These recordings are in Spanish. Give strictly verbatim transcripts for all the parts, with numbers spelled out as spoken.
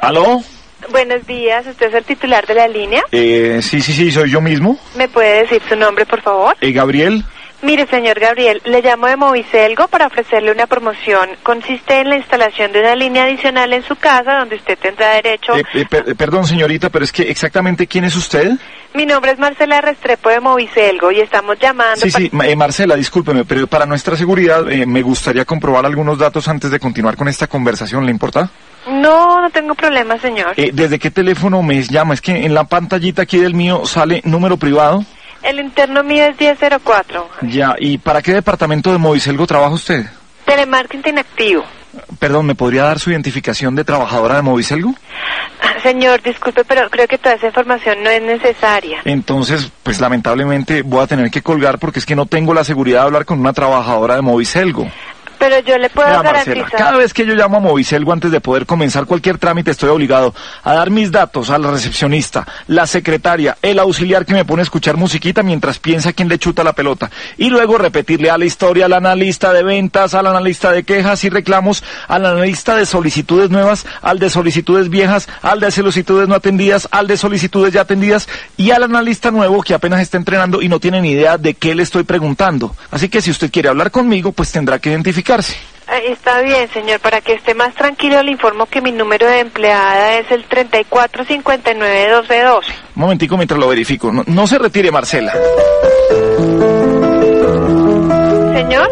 ¿Aló? Buenos días, ¿usted es el titular de la línea? Eh, sí, sí, sí, soy yo mismo. ¿Me puede decir su nombre, por favor? Eh, Gabriel. Mire, señor Gabriel, le llamo de Moviselgo para ofrecerle una promoción. Consiste en la instalación de una línea adicional en su casa donde usted tendrá derecho... Eh, eh, per perdón, señorita, pero es que exactamente ¿quién es usted? Mi nombre es Marcela Restrepo de Moviselgo y estamos llamando... Sí, sí, eh, Marcela, discúlpeme, pero para nuestra seguridad eh, me gustaría comprobar algunos datos antes de continuar con esta conversación, ¿le importa? No, no tengo problema, señor. Eh, ¿Desde qué teléfono me llama? Es que en la pantallita aquí del mío sale número privado. El interno mío es diez cero cuatro. Ya, ¿y para qué departamento de Moviselgo trabaja usted? Telemarketing activo. Perdón, ¿me podría dar su identificación de trabajadora de Moviselgo? Señor, disculpe, pero creo que toda esa información no es necesaria. Entonces, pues lamentablemente voy a tener que colgar porque es que no tengo la seguridad de hablar con una trabajadora de Moviselgo. Pero yo le puedo Mira, garantizar... Marcela, cada vez que yo llamo a Moviselgo antes de poder comenzar cualquier trámite estoy obligado a dar mis datos a la recepcionista, la secretaria, el auxiliar que me pone a escuchar musiquita mientras piensa quién le chuta la pelota y luego repetirle a la historia, al analista de ventas, al analista de quejas y reclamos, al analista de solicitudes nuevas, al de solicitudes viejas, al de solicitudes no atendidas, al de solicitudes ya atendidas y al analista nuevo que apenas está entrenando y no tiene ni idea de qué le estoy preguntando. Así que si usted quiere hablar conmigo, pues tendrá que identificar. Ahí está bien, señor. Para que esté más tranquilo, le informo que mi número de empleada es el treinta y cuatro cincuenta y nueve doce doce. Un momentico mientras lo verifico. No, no se retire, Marcela. ¿Señor?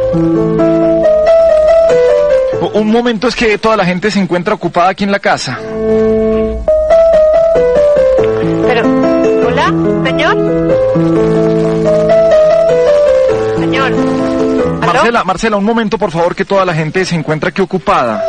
Un momento, es que toda la gente se encuentra ocupada aquí en la casa. Pero, ¿hola? ¿Señor? Señor. ¿Aló? Marcela, Marcela, un momento, por favor, que toda la gente se encuentra aquí ocupada.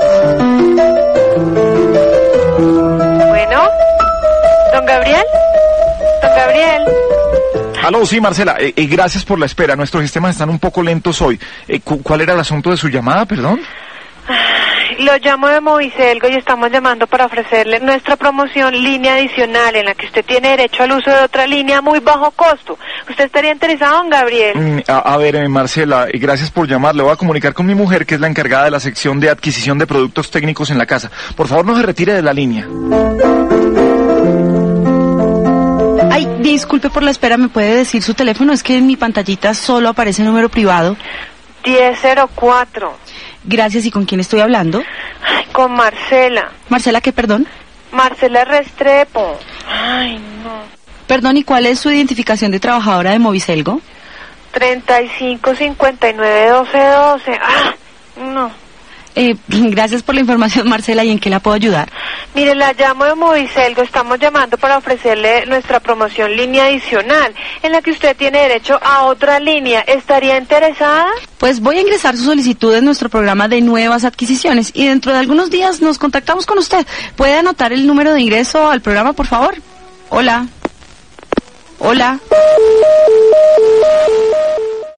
Bueno, ¿don Gabriel? ¿Don Gabriel? Aló, sí, Marcela, eh, eh, gracias por la espera. Nuestros sistemas están un poco lentos hoy. Eh, cu ¿Cuál era el asunto de su llamada, perdón? Lo llamo de Moviselgo y estamos llamando para ofrecerle nuestra promoción línea adicional en la que usted tiene derecho al uso de otra línea a muy bajo costo. ¿Usted estaría interesado, don Gabriel? Mm, a, a ver, eh, Marcela, eh, gracias por llamar. Le voy a comunicar con mi mujer, que es la encargada de la sección de adquisición de productos técnicos en la casa. Por favor, no se retire de la línea. Ay, disculpe por la espera, ¿me puede decir su teléfono? Es que en mi pantallita solo aparece el número privado. diez cero cuatro. Gracias, ¿y con quién estoy hablando? Ay, con Marcela. ¿Marcela qué, perdón? Marcela Restrepo. Ay, no. Perdón, ¿y cuál es su identificación de trabajadora de Moviselgo? treinta y cinco cincuenta y nueve doce doce. Ah, no. Eh, gracias por la información, Marcela, ¿y en qué la puedo ayudar? Mire, la llamo de Moviselgo, estamos llamando para ofrecerle nuestra promoción línea adicional, en la que usted tiene derecho a otra línea. ¿Estaría interesada? Pues voy a ingresar su solicitud en nuestro programa de nuevas adquisiciones y dentro de algunos días nos contactamos con usted. ¿Puede anotar el número de ingreso al programa, por favor? Hola. Hola.